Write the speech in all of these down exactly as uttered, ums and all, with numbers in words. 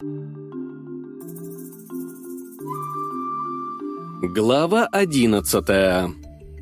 Глава одиннадцатая.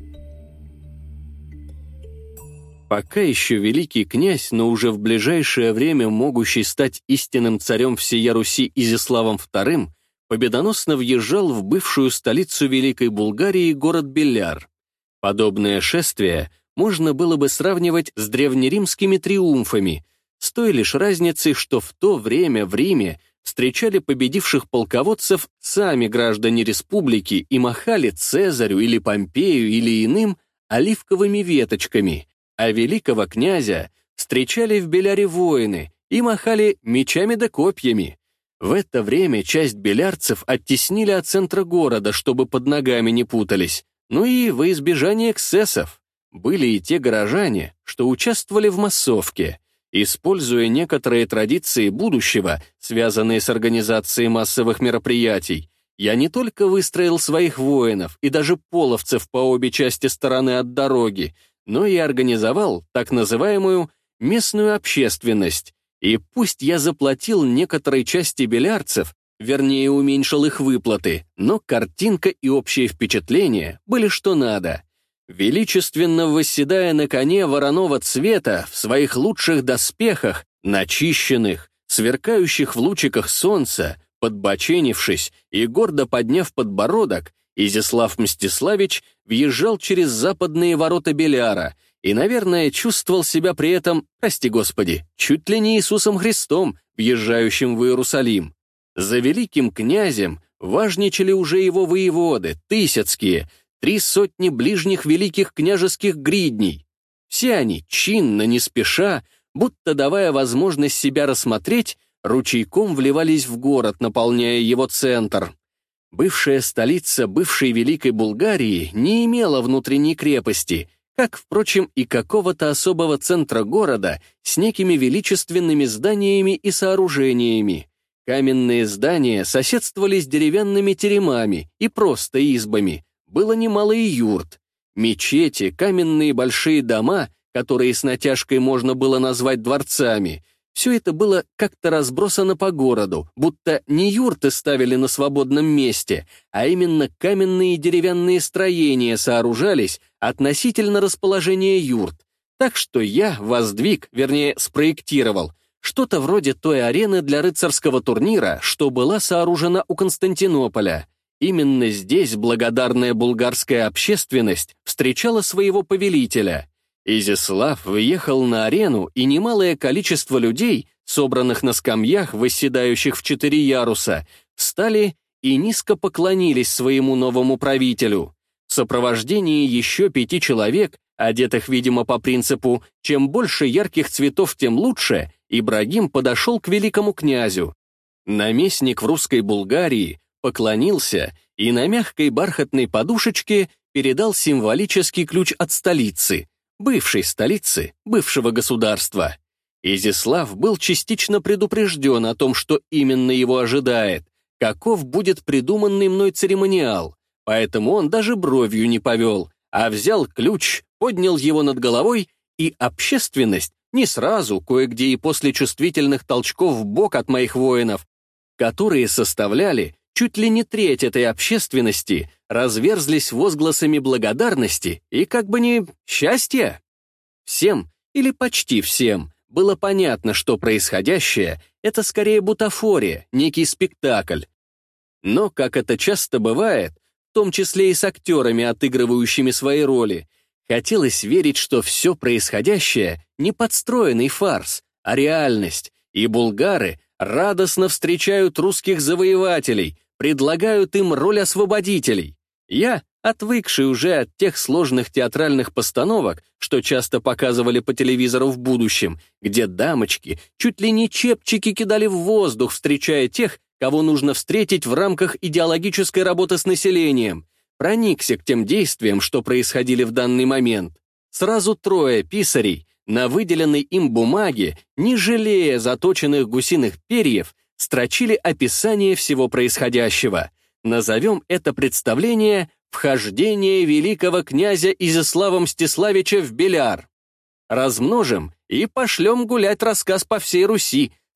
Пока еще великий князь, но уже в ближайшее время могущий стать истинным царем всея Руси Изяславом вторым, победоносно въезжал в бывшую столицу Великой Булгарии город Беляр. Подобное шествие можно было бы сравнивать с древнеримскими триумфами, с той лишь разницей, что в то время в Риме встречали победивших полководцев сами граждане республики и махали Цезарю или Помпею или иным оливковыми веточками, а великого князя встречали в Беляре воины и махали мечами да копьями. В это время часть белярцев оттеснили от центра города, чтобы под ногами не путались, ну и во избежание эксцессов. Были и те горожане, что участвовали в массовке. Используя некоторые традиции будущего, связанные с организацией массовых мероприятий, я не только выстроил своих воинов и даже половцев по обе части стороны от дороги, но и организовал так называемую местную общественность. И пусть я заплатил некоторой части белярцев, вернее, уменьшил их выплаты, но картинка и общее впечатление были что надо. Величественно восседая на коне вороного цвета в своих лучших доспехах, начищенных, сверкающих в лучиках солнца, подбоченившись и гордо подняв подбородок, Изяслав Мстиславич въезжал через западные ворота Беляра и, наверное, чувствовал себя при этом, прости господи, чуть ли не Иисусом Христом, въезжающим в Иерусалим. За великим князем важничали уже его воеводы, тысяцкие, три сотни ближних великих княжеских гридней. Все они, чинно, не спеша, будто давая возможность себя рассмотреть, ручейком вливались в город, наполняя его центр. Бывшая столица бывшей Великой Булгарии не имела внутренней крепости, как, впрочем, и какого-то особого центра города с некими величественными зданиями и сооружениями. Каменные здания соседствовали с деревянными теремами и просто избами. Было немало и юрт. Мечети, каменные большие дома, которые с натяжкой можно было назвать дворцами, все это было как-то разбросано по городу, будто не юрты ставили на свободном месте, а именно каменные и деревянные строения сооружались относительно расположения юрт. Так что я воздвиг, вернее, спроектировал, что-то вроде той арены для рыцарского турнира, что была сооружена у Константинополя. Именно здесь благодарная булгарская общественность встречала своего повелителя. Изяслав въехал на арену, и немалое количество людей, собранных на скамьях, восседающих в четыре яруса, встали и низко поклонились своему новому правителю. В сопровождении еще пяти человек, одетых, видимо, по принципу «чем больше ярких цветов, тем лучше», Ибрагим подошел к великому князю. Наместник в русской Булгарии поклонился и на мягкой бархатной подушечке передал символический ключ от столицы, бывшей столицы, бывшего государства. Изяслав был частично предупрежден о том, что именно его ожидает, каков будет придуманный мной церемониал, поэтому он даже бровью не повел, а взял ключ, поднял его над головой, и общественность не сразу, кое-где и после чувствительных толчков в бок от моих воинов, которые составляли чуть ли не треть этой общественности, разверзлись возгласами благодарности и как бы не счастья. Всем, или почти всем, было понятно, что происходящее — это скорее бутафория, некий спектакль. Но, как это часто бывает, в том числе и с актерами, отыгрывающими свои роли, хотелось верить, что все происходящее не подстроенный фарс, а реальность, и булгары радостно встречают русских завоевателей, предлагают им роль освободителей. Я, отвыкший уже от тех сложных театральных постановок, что часто показывали по телевизору в будущем, где дамочки чуть ли не чепчики кидали в воздух, встречая тех, кого нужно встретить в рамках идеологической работы с населением, проникся к тем действиям, что происходили в данный момент. Сразу трое писарей на выделенной им бумаге, не жалея заточенных гусиных перьев, строчили описание всего происходящего. Назовем это представление «Вхождение великого князя Изяслава Мстиславича в Беляр». Размножим и пошлем гулять рассказ по всей Руси,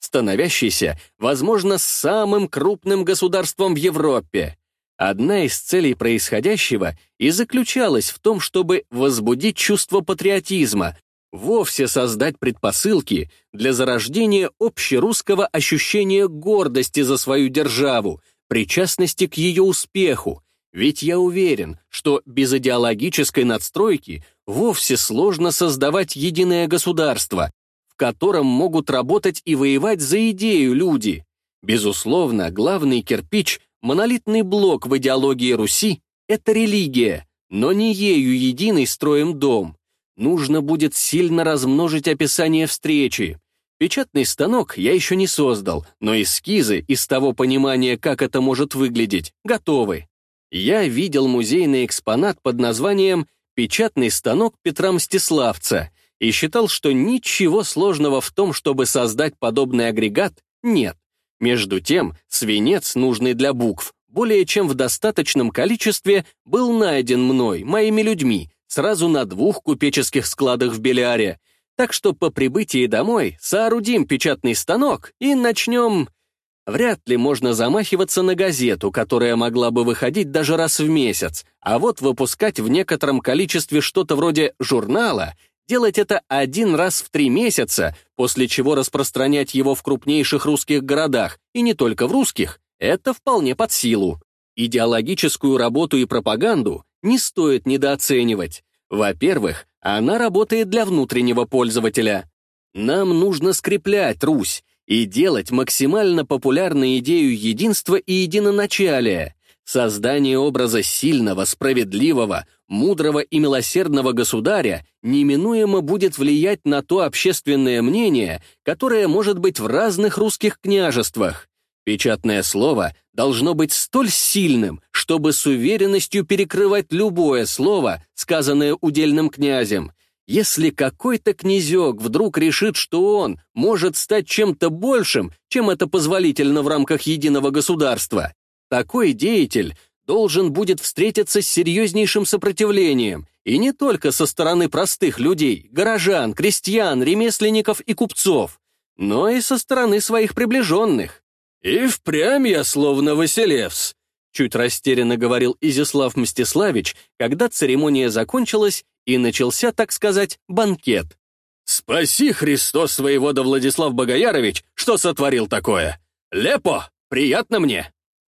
становящейся, возможно, самым крупным государством в Европе. Одна из целей происходящего и заключалась в том, чтобы возбудить чувство патриотизма, вовсе создать предпосылки для зарождения общерусского ощущения гордости за свою державу, причастности к ее успеху, ведь я уверен, что без идеологической надстройки вовсе сложно создавать единое государство, в котором могут работать и воевать за идею люди. Безусловно, главный кирпич, монолитный блок в идеологии Руси — это религия, но не ею единый строим дом. Нужно будет сильно размножить описание встречи. Печатный станок я еще не создал, но эскизы из того понимания, как это может выглядеть, готовы. Я видел музейный экспонат под названием «Печатный станок Петра Мстиславца» и считал, что ничего сложного в том, чтобы создать подобный агрегат, нет. Между тем, свинец, нужный для букв, более чем в достаточном количестве, был найден мной, моими людьми, сразу на двух купеческих складах в Беляре. Так что по прибытии домой соорудим печатный станок и начнем... Вряд ли можно замахиваться на газету, которая могла бы выходить даже раз в месяц, а вот выпускать в некотором количестве что-то вроде журнала, делать это один раз в три месяца, после чего распространять его в крупнейших русских городах, и не только в русских, это вполне под силу. Идеологическую работу и пропаганду не стоит недооценивать. Во-первых, она работает для внутреннего пользователя. Нам нужно скреплять Русь и делать максимально популярной идею единства и единоначалия. Создание образа сильного, справедливого, мудрого и милосердного государя неминуемо будет влиять на то общественное мнение, которое может быть в разных русских княжествах. Печатное слово должно быть столь сильным, чтобы с уверенностью перекрывать любое слово, сказанное удельным князем. Если какой-то князек вдруг решит, что он может стать чем-то большим, чем это позволительно в рамках единого государства, такой деятель должен будет встретиться с серьезнейшим сопротивлением, и не только со стороны простых людей, горожан, крестьян, ремесленников и купцов, но и со стороны своих приближенных. «И впрямь я словно Василевс», — чуть растерянно говорил Изяслав Мстиславич, когда церемония закончилась и начался, так сказать, банкет. «Спаси Христос, воевода Владислав Богоярович, что сотворил такое! Лепо! Приятно мне!»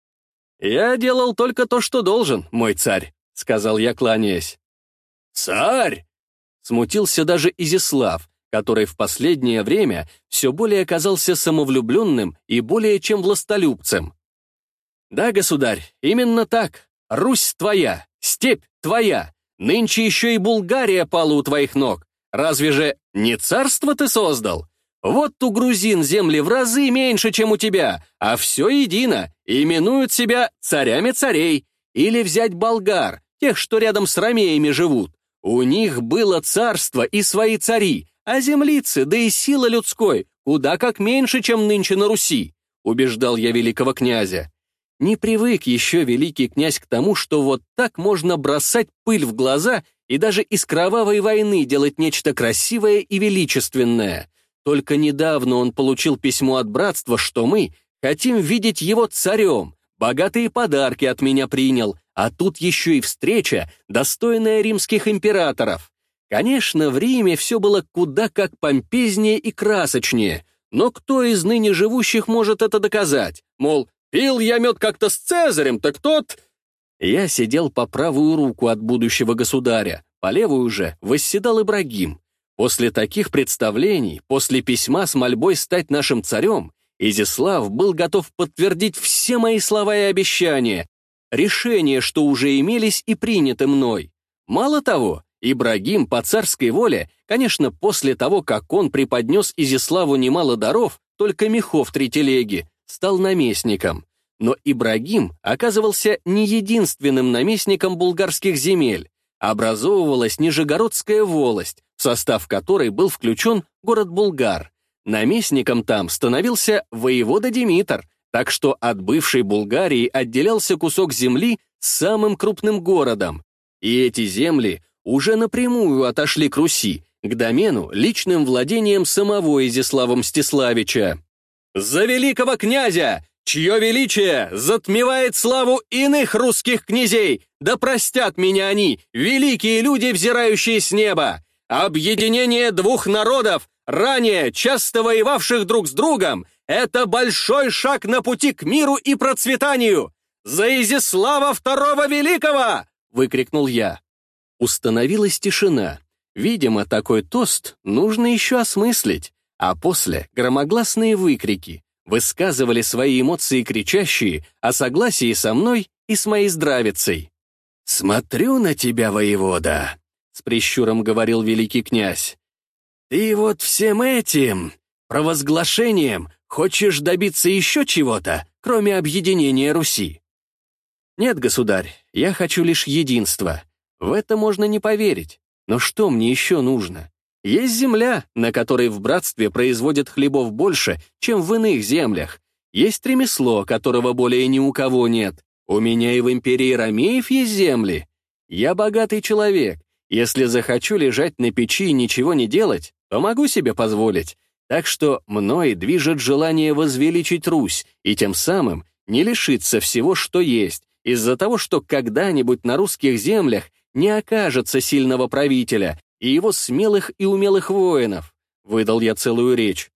«Я делал только то, что должен, мой царь», — сказал я, кланяясь. «Царь!» — смутился даже Изяслав, который в последнее время все более оказался самовлюбленным и более чем властолюбцем. «Да, государь, именно так. Русь твоя, степь твоя. Нынче еще и Булгария пала у твоих ног. Разве же не царство ты создал? Вот у грузин земли в разы меньше, чем у тебя, а все едино, именуют себя царями царей. Или взять болгар, тех, что рядом с ромеями живут. У них было царство и свои цари, а землицы, да и сила людской, куда как меньше, чем нынче на Руси», убеждал я великого князя. Не привык еще великий князь к тому, что вот так можно бросать пыль в глаза и даже из кровавой войны делать нечто красивое и величественное. Только недавно он получил письмо от братства, что мы хотим видеть его царем, богатые подарки от меня принял, а тут еще и встреча, достойная римских императоров. Конечно, в Риме все было куда как помпезнее и красочнее, но кто из ныне живущих может это доказать? Мол, пил я мед как-то с Цезарем, так тот... Я сидел по правую руку от будущего государя, по левую же восседал Ибрагим. После таких представлений, после письма с мольбой стать нашим царем, Изяслав был готов подтвердить все мои слова и обещания, решения, что уже имелись и приняты мной. Мало того, Ибрагим по царской воле, конечно, после того, как он преподнес Изяславу немало даров, только мехов три телеги, стал наместником. Но Ибрагим оказывался не единственным наместником булгарских земель. Образовывалась Нижегородская волость, в состав которой был включен город Булгар. Наместником там становился воевода Димитр, так что от бывшей Булгарии отделялся кусок земли с самым крупным городом. И эти земли уже напрямую отошли к Руси, к домену, личным владением самого Изяслава Мстиславича. За великого князя, чье величие затмевает славу иных русских князей, да простят меня они, великие люди, взирающие с неба! Объединение двух народов, ранее часто воевавших друг с другом, это большой шаг на пути к миру и процветанию! За Изяслава второго Великого!» — выкрикнул я. Установилась тишина. Видимо, такой тост нужно еще осмыслить, а после громогласные выкрики высказывали свои эмоции кричащие о согласии со мной и с моей здравицей. «Смотрю на тебя, воевода», — с прищуром говорил великий князь. «Ты вот всем этим провозглашением хочешь добиться еще чего-то, кроме объединения Руси?» «Нет, государь, я хочу лишь единства. В это можно не поверить. Но что мне еще нужно? Есть земля, на которой в братстве производят хлебов больше, чем в иных землях. Есть ремесло, которого более ни у кого нет. У меня и в империи ромеев есть земли. Я богатый человек. Если захочу лежать на печи и ничего не делать, то могу себе позволить. Так что мной движет желание возвеличить Русь и тем самым не лишиться всего, что есть, из-за того, что когда-нибудь на русских землях не окажется сильного правителя и его смелых и умелых воинов. Выдал я целую речь.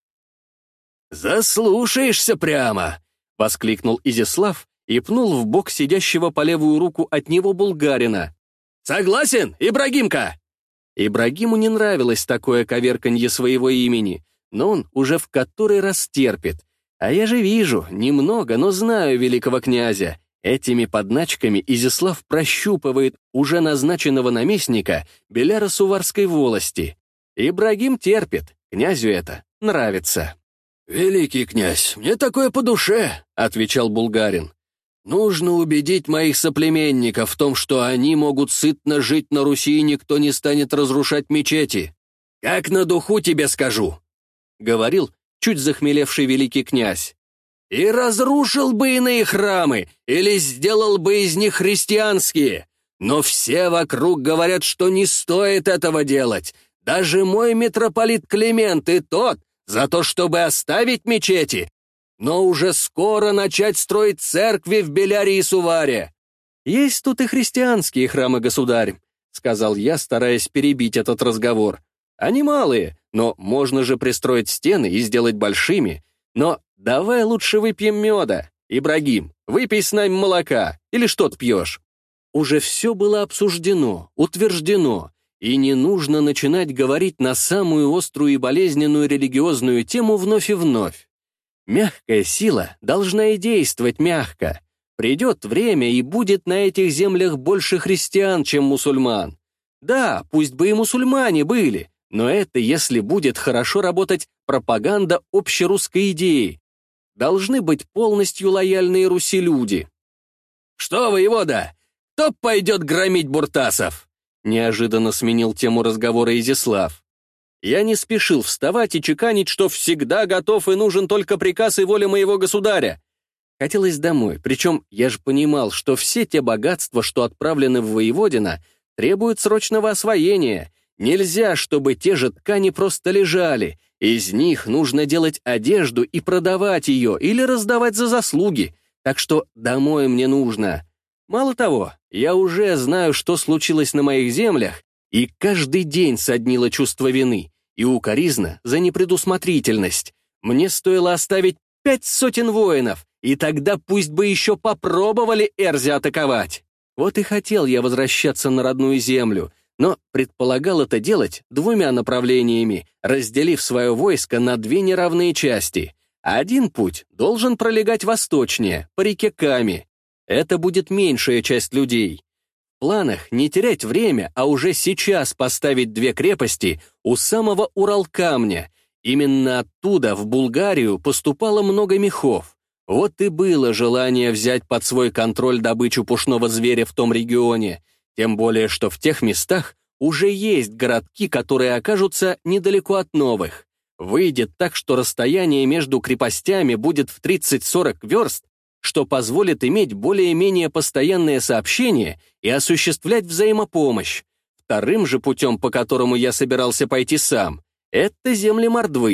«Заслушаешься прямо!» — воскликнул Изяслав и пнул в бок сидящего по левую руку от него булгарина. «Согласен, Ибрагимка?» Ибрагиму не нравилось такое коверканье своего имени, но он уже в который раз терпит. А я же вижу, немного, но знаю великого князя. Этими подначками Изяслав прощупывает уже назначенного наместника Беляра Суварской волости. Ибрагим терпит, князю это нравится. «Великий князь, мне такое по душе», — отвечал булгарин. «Нужно убедить моих соплеменников в том, что они могут сытно жить на Руси, и никто не станет разрушать мечети. Как на духу тебе скажу», — говорил чуть захмелевший великий князь. «И разрушил бы иные храмы, или сделал бы из них христианские. Но все вокруг говорят, что не стоит этого делать. Даже мой митрополит Климент и тот за то, чтобы оставить мечети, но уже скоро начать строить церкви в Беляре и Суваре». «Есть тут и христианские храмы, государь», — сказал я, стараясь перебить этот разговор. «Они малые, но можно же пристроить стены и сделать большими. Но давай лучше выпьем меда. Ибрагим, выпей с нами молока. Или что ты пьешь?» Уже все было обсуждено, утверждено, и не нужно начинать говорить на самую острую и болезненную религиозную тему вновь и вновь. Мягкая сила должна и действовать мягко. Придет время, и будет на этих землях больше христиан, чем мусульман. Да, пусть бы и мусульмане были, но это если будет хорошо работать пропаганда общерусской идеи. Должны быть полностью лояльные Руси люди. «Что, воевода, кто пойдет громить буртасов?» Неожиданно сменил тему разговора Изяслав. Я не спешил вставать и чеканить, что всегда готов и нужен только приказ и воля моего государя. Хотелось домой, причем я же понимал, что все те богатства, что отправлены в Воеводино, требуют срочного освоения. Нельзя, чтобы те же ткани просто лежали. Из них нужно делать одежду и продавать ее или раздавать за заслуги. Так что домой мне нужно. Мало того, я уже знаю, что случилось на моих землях, и каждый день соднило чувство вины и укоризна за непредусмотрительность. Мне стоило оставить пять сотен воинов, и тогда пусть бы еще попробовали Эрзи атаковать. Вот и хотел я возвращаться на родную землю, но предполагал это делать двумя направлениями, разделив свое войско на две неравные части. Один путь должен пролегать восточнее, по реке Ками. Это будет меньшая часть людей. В планах не терять время, а уже сейчас поставить две крепости у самого Уралкамня. Именно оттуда в Булгарию поступало много мехов. Вот и было желание взять под свой контроль добычу пушного зверя в том регионе, тем более что в тех местах уже есть городки, которые окажутся недалеко от новых. Выйдет так, что расстояние между крепостями будет в тридцать-сорок верст, что позволит иметь более-менее постоянное сообщение и осуществлять взаимопомощь. Вторым же путем, по которому я собирался пойти сам, это земли Мордвы.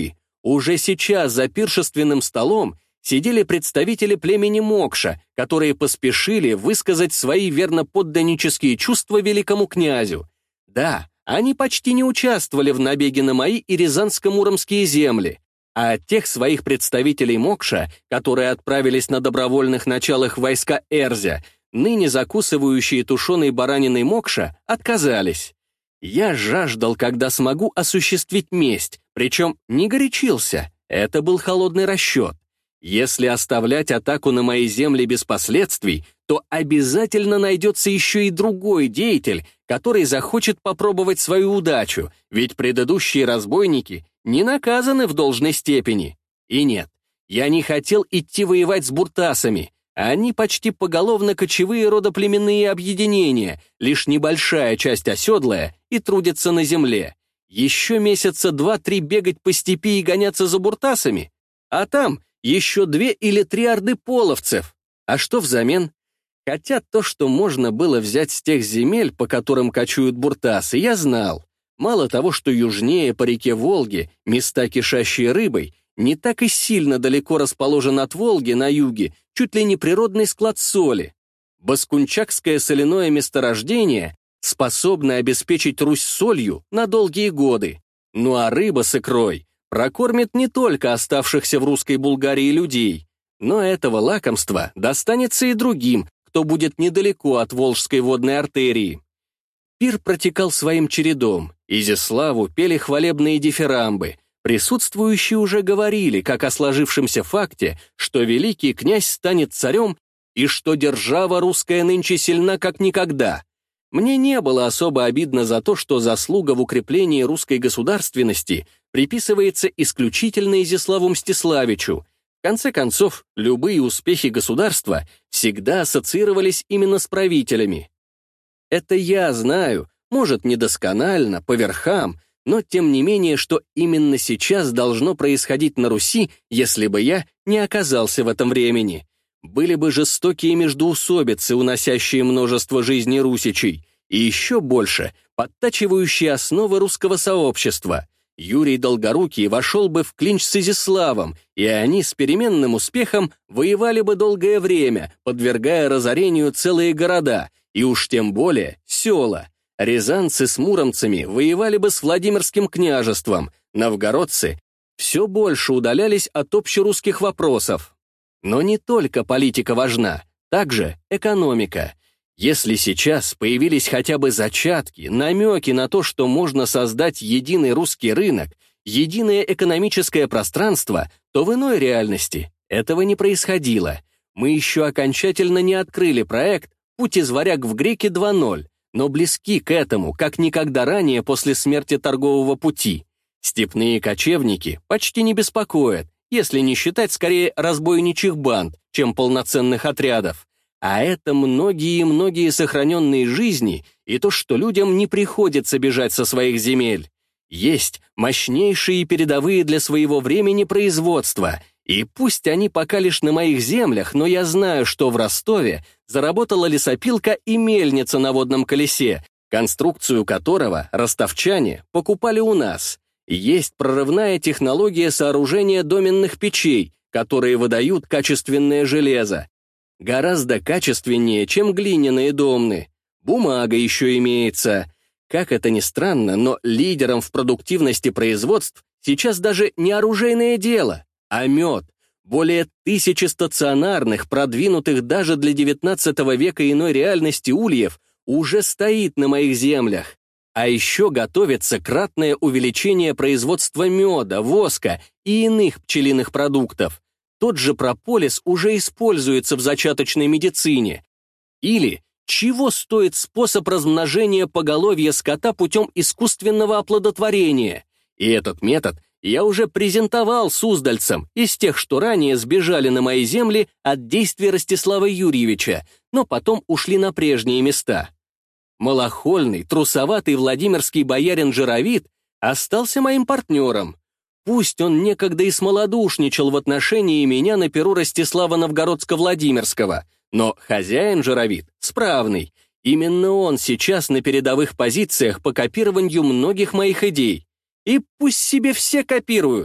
Уже сейчас за пиршественным столом сидели представители племени Мокша, которые поспешили высказать свои верноподданнические чувства великому князю. Да, они почти не участвовали в набеге на мои и рязанско-муромские земли, а от тех своих представителей Мокша, которые отправились на добровольных началах войска Эрзя, ныне закусывающие тушеной бараниной Мокша, отказались. Я жаждал, когда смогу осуществить месть, причем не горячился, это был холодный расчет. Если оставлять атаку на мои земли без последствий, то обязательно найдется еще и другой деятель, который захочет попробовать свою удачу, ведь предыдущие разбойники не наказаны в должной степени. И нет, я не хотел идти воевать с буртасами. Они почти поголовно кочевые родоплеменные объединения, лишь небольшая часть оседлая и трудится на земле. Еще месяца два-три бегать по степи и гоняться за буртасами, а там еще две или три орды половцев. А что взамен? Хотя то, что можно было взять с тех земель, по которым кочуют буртасы, я знал. Мало того, что южнее по реке Волги, места, кишащие рыбой, не так и сильно далеко расположен от Волги на юге, чуть ли не природный склад соли. Баскунчакское соляное месторождение способно обеспечить Русь солью на долгие годы. Ну а рыба с икрой прокормит не только оставшихся в русской Булгарии людей, но этого лакомства достанется и другим, кто будет недалеко от Волжской водной артерии. Пир протекал своим чередом, Изяславу пели хвалебные дифирамбы, присутствующие уже говорили, как о сложившемся факте, что великий князь станет царем и что держава русская нынче сильна как никогда. Мне не было особо обидно за то, что заслуга в укреплении русской государственности приписывается исключительно Изяславу Мстиславичу. В конце концов, любые успехи государства всегда ассоциировались именно с правителями. Это я знаю, может, недосконально, по верхам, но тем не менее, что именно сейчас должно происходить на Руси, если бы я не оказался в этом времени. Были бы жестокие междоусобицы, уносящие множество жизней русичей, и еще больше подтачивающие основы русского сообщества. Юрий Долгорукий вошел бы в клинч с Изяславом, и они с переменным успехом воевали бы долгое время, подвергая разорению целые города, и уж тем более села. Рязанцы с муромцами воевали бы с Владимирским княжеством, новгородцы все больше удалялись от общерусских вопросов. Но не только политика важна, также экономика. Если сейчас появились хотя бы зачатки, намеки на то, что можно создать единый русский рынок, единое экономическое пространство, то в иной реальности этого не происходило. Мы еще окончательно не открыли проект «Путь из варяг в греки два ноль», но близки к этому, как никогда ранее после смерти торгового пути. Степные кочевники почти не беспокоят, если не считать скорее разбойничьих банд, чем полноценных отрядов. А это многие и многие сохраненные жизни и то, что людям не приходится бежать со своих земель. Есть мощнейшие и передовые для своего времени производства, и пусть они пока лишь на моих землях, но я знаю, что в Ростове заработала лесопилка и мельница на водном колесе, конструкцию которого ростовчане покупали у нас. Есть прорывная технология сооружения доменных печей, которые выдают качественное железо. Гораздо качественнее, чем глиняные домны. Бумага еще имеется. Как это ни странно, но лидером в продуктивности производств сейчас даже не оружейное дело, а мед. Более тысячи стационарных, продвинутых даже для девятнадцатого века иной реальности ульев уже стоит на моих землях. А еще готовится кратное увеличение производства меда, воска и иных пчелиных продуктов. Тот же прополис уже используется в зачаточной медицине. Или чего стоит способ размножения поголовья скота путем искусственного оплодотворения? И этот метод я уже презентовал суздальцам из тех, что ранее сбежали на мои земли от действий Ростислава Юрьевича, но потом ушли на прежние места. Малохольный, трусоватый владимирский боярин Жировид остался моим партнером. Пусть он некогда и смолодушничал в отношении меня на перу Ростислава Новгородско-Владимирского, но хозяин Жировид справный. Именно он сейчас на передовых позициях по копированию многих моих идей. И пусть себе все копируют.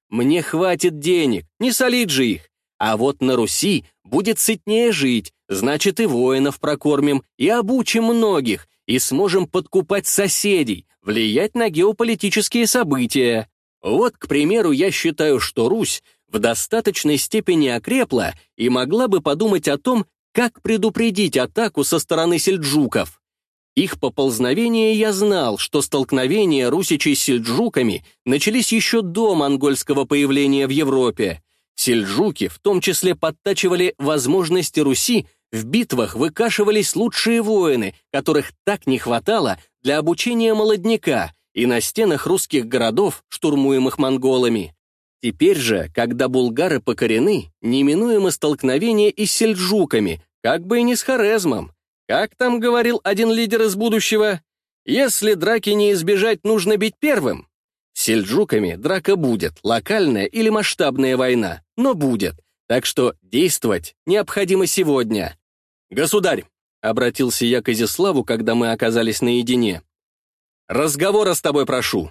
мне хватит денег, не солить же их. А вот на Руси будет сытнее жить, значит и воинов прокормим, и обучим многих, и сможем подкупать соседей, влиять на геополитические события. Вот, к примеру, я считаю, что Русь в достаточной степени окрепла и могла бы подумать о том, как предупредить атаку со стороны сельджуков. Их поползновение я знал, что столкновения русичей с сельджуками начались еще до монгольского появления в Европе. Сельджуки в том числе подтачивали возможности Руси, в битвах выкашивались лучшие воины, которых так не хватало для обучения молодняка и на стенах русских городов, штурмуемых монголами. Теперь же, когда булгары покорены, неминуемо столкновение и с сельджуками, как бы и не с Хорезмом. Как там говорил один лидер из будущего? Если драки не избежать, нужно бить первым. С сельджуками драка будет, локальная или масштабная война, но будет, так что действовать необходимо сегодня. «Государь», — обратился я к Изяславу, когда мы оказались наедине, — «разговора с тобой прошу».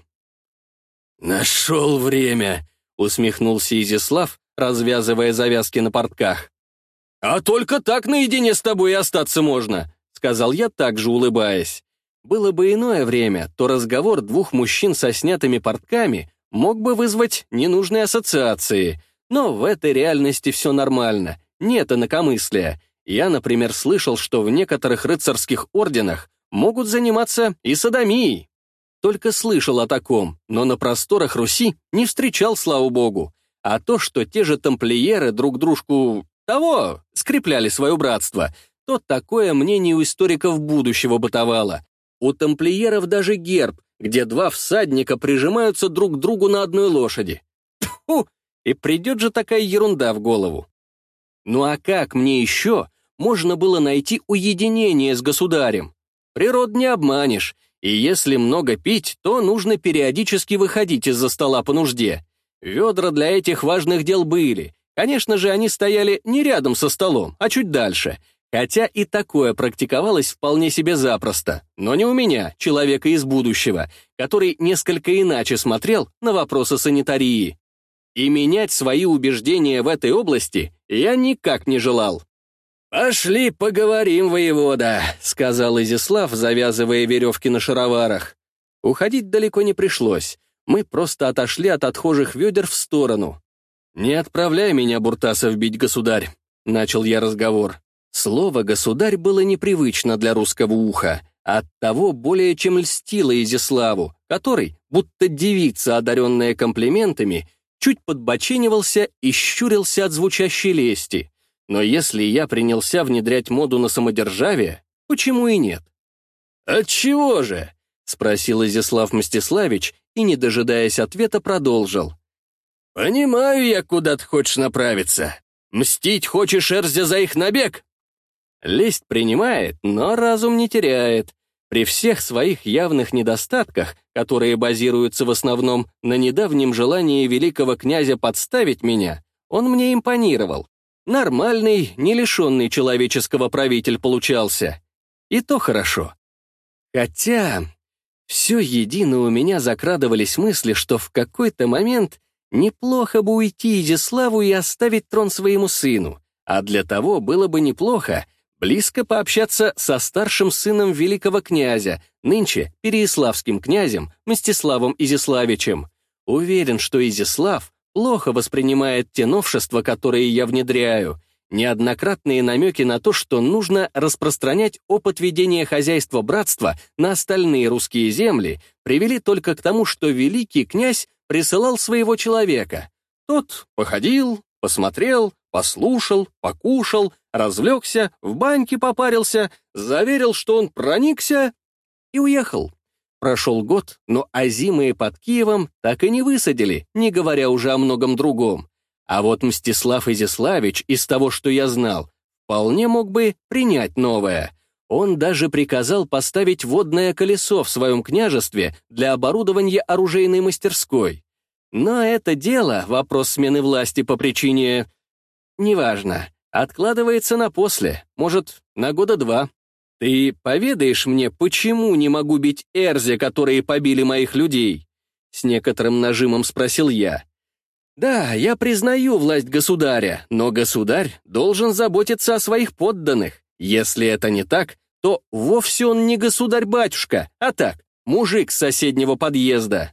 «Нашел время», — усмехнулся Изяслав, развязывая завязки на портках. «А только так наедине с тобой и остаться можно», — сказал я, также улыбаясь. Было бы иное время, то разговор двух мужчин со снятыми портками мог бы вызвать ненужные ассоциации, но в этой реальности все нормально, нет инакомыслия. Я, например, слышал, что в некоторых рыцарских орденах могут заниматься и содомией. Только слышал о таком, но на просторах Руси не встречал, слава богу. А то, что те же тамплиеры друг дружку того скрепляли свое братство, то такое мнение у историков будущего бытовало. У тамплиеров даже герб, где два всадника прижимаются друг к другу на одной лошади. Тьфу! И придет же такая ерунда в голову. Ну а как мне еще можно было найти уединение с государем? Природ не обманешь, и если много пить, то нужно периодически выходить из-за стола по нужде. Ведра для этих важных дел были. Конечно же, они стояли не рядом со столом, а чуть дальше. Хотя и такое практиковалось вполне себе запросто, но не у меня, человека из будущего, который несколько иначе смотрел на вопросы санитарии. И менять свои убеждения в этой области я никак не желал. «Пошли поговорим, воевода», — сказал Изяслав, завязывая веревки на шароварах. Уходить далеко не пришлось, мы просто отошли от отхожих ведер в сторону. «Не отправляй меня, Буртасов, бить, государь», — начал я разговор. Слово «государь» было непривычно для русского уха, а оттого более чем льстило Изяславу, который, будто девица, одаренная комплиментами, чуть подбоченивался и щурился от звучащей лести. Но если я принялся внедрять моду на самодержавие, почему и нет? «Отчего же?» — спросил Изяслав Мстиславич и, не дожидаясь ответа, продолжил. «Понимаю я, куда ты хочешь направиться. Мстить хочешь, Эрзя, за их набег?» Лесть принимает, но разум не теряет. При всех своих явных недостатках, которые базируются в основном на недавнем желании великого князя подставить меня, он мне импонировал. Нормальный, не лишенный человеческого правитель получался. И то хорошо. Хотя все едино у меня закрадывались мысли, что в какой-то момент неплохо бы уйти Изяславу и оставить трон своему сыну, а для того было бы неплохо близко пообщаться со старшим сыном великого князя, нынче переяславским князем Мстиславом Изяславичем. Уверен, что Изяслав плохо воспринимает те новшества, которые я внедряю. Неоднократные намеки на то, что нужно распространять опыт ведения хозяйства братства на остальные русские земли, привели только к тому, что великий князь присылал своего человека. Тот походил, посмотрел, послушал, покушал, развлекся, в баньке попарился, заверил, что он проникся, и уехал. Прошел год, но озимые под Киевом так и не высадили, не говоря уже о многом другом. А вот Мстислав Изяславич, из того, что я знал, вполне мог бы принять новое. Он даже приказал поставить водное колесо в своем княжестве для оборудования оружейной мастерской. Но это дело, вопрос смены власти по причине... Неважно, откладывается на после, может, на года два. Ты поведаешь мне, почему не могу бить Эрзя, которые побили моих людей? С некоторым нажимом спросил я. Да, я признаю власть государя, но государь должен заботиться о своих подданных. Если это не так, то вовсе он не государь-батюшка, а так, мужик с соседнего подъезда.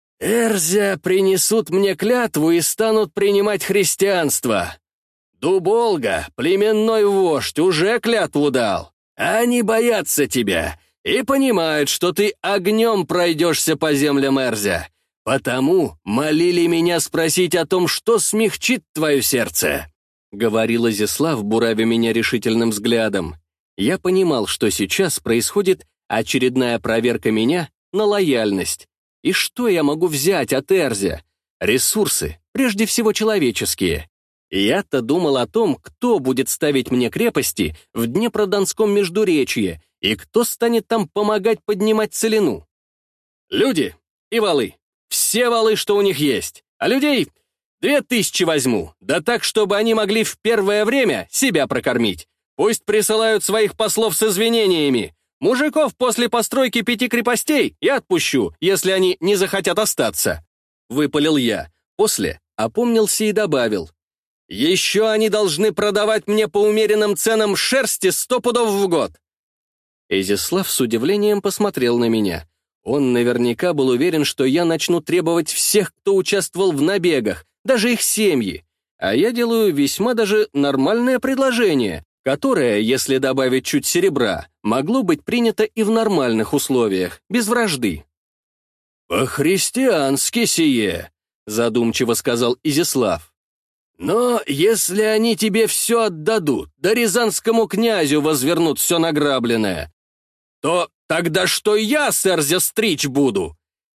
Эрзя принесут мне клятву и станут принимать христианство. Дуболга, племенной вождь, уже клятву дал. Они боятся тебя и понимают, что ты огнем пройдешься по землям Эрзя. Потому молили меня спросить о том, что смягчит твое сердце», — говорил Изяслав, буравя меня решительным взглядом. Я понимал, что сейчас происходит очередная проверка меня на лояльность. И что я могу взять от Эрзя? Ресурсы, прежде всего человеческие. Я-то думал о том, кто будет ставить мне крепости в Днепродонском междуречье и кто станет там помогать поднимать целину. Люди и валы. Все валы, что у них есть. А людей две тысячи возьму, да так, чтобы они могли в первое время себя прокормить. Пусть присылают своих послов с извинениями. Мужиков после постройки пяти крепостей я отпущу, если они не захотят остаться. Выпалил я. После опомнился и добавил. Еще они должны продавать мне по умеренным ценам шерсти сто пудов в год. Изяслав с удивлением посмотрел на меня. Он наверняка был уверен, что я начну требовать всех, кто участвовал в набегах, даже их семьи. А я делаю весьма даже нормальное предложение, которое, если добавить чуть серебра, могло быть принято и в нормальных условиях, без вражды. «По-христиански сие», — задумчиво сказал Изяслав. «Но если они тебе все отдадут, да рязанскому князю возвернут все награбленное, то тогда что я с Эрзя стричь буду?»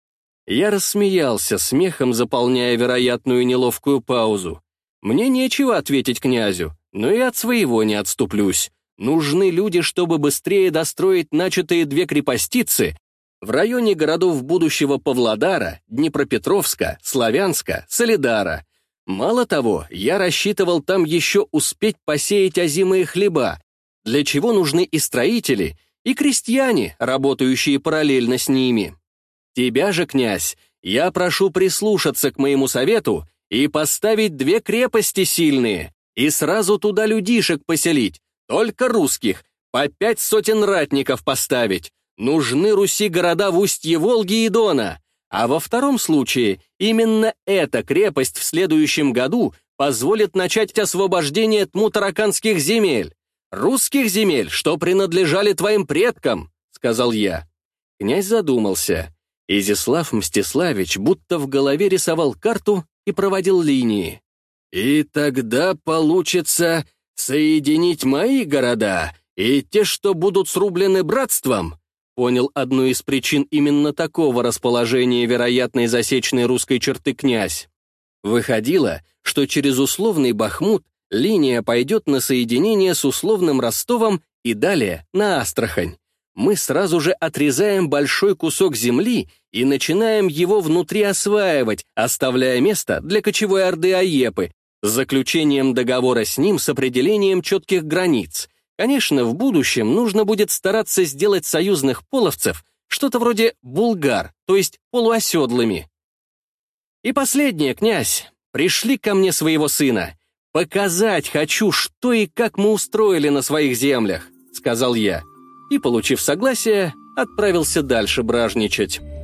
Я рассмеялся, смехом заполняя вероятную неловкую паузу. Мне нечего ответить князю, но и от своего не отступлюсь. Нужны люди, чтобы быстрее достроить начатые две крепостицы в районе городов будущего Павлодара, Днепропетровска, Славянска, Солидара. Мало того, я рассчитывал там еще успеть посеять озимые хлеба, для чего нужны и строители, и крестьяне, работающие параллельно с ними. Тебя же, князь, я прошу прислушаться к моему совету и поставить две крепости сильные, и сразу туда людишек поселить, только русских, по пять сотен ратников поставить. Нужны Руси города в устье Волги и Дона, а во втором случае именно эта крепость в следующем году позволит начать освобождение тмутараканских земель. «Русских земель, что принадлежали твоим предкам», — сказал я. Князь задумался. Изяслав Мстиславич будто в голове рисовал карту и проводил линии. «И тогда получится соединить мои города и те, что будут срублены братством», понял одну из причин именно такого расположения вероятной засечной русской черты князь. Выходило, что через условный Бахмут линия пойдет на соединение с условным Ростовом и далее на Астрахань. Мы сразу же отрезаем большой кусок земли и начинаем его внутри осваивать, оставляя место для кочевой орды Аепы, с заключением договора с ним с определением четких границ. Конечно, в будущем нужно будет стараться сделать союзных половцев что-то вроде булгар, то есть полуоседлыми. И последнее, князь, пришли ко мне своего сына. «Показать хочу, что и как мы устроили на своих землях», — сказал я, и, получив согласие, отправился дальше бражничать.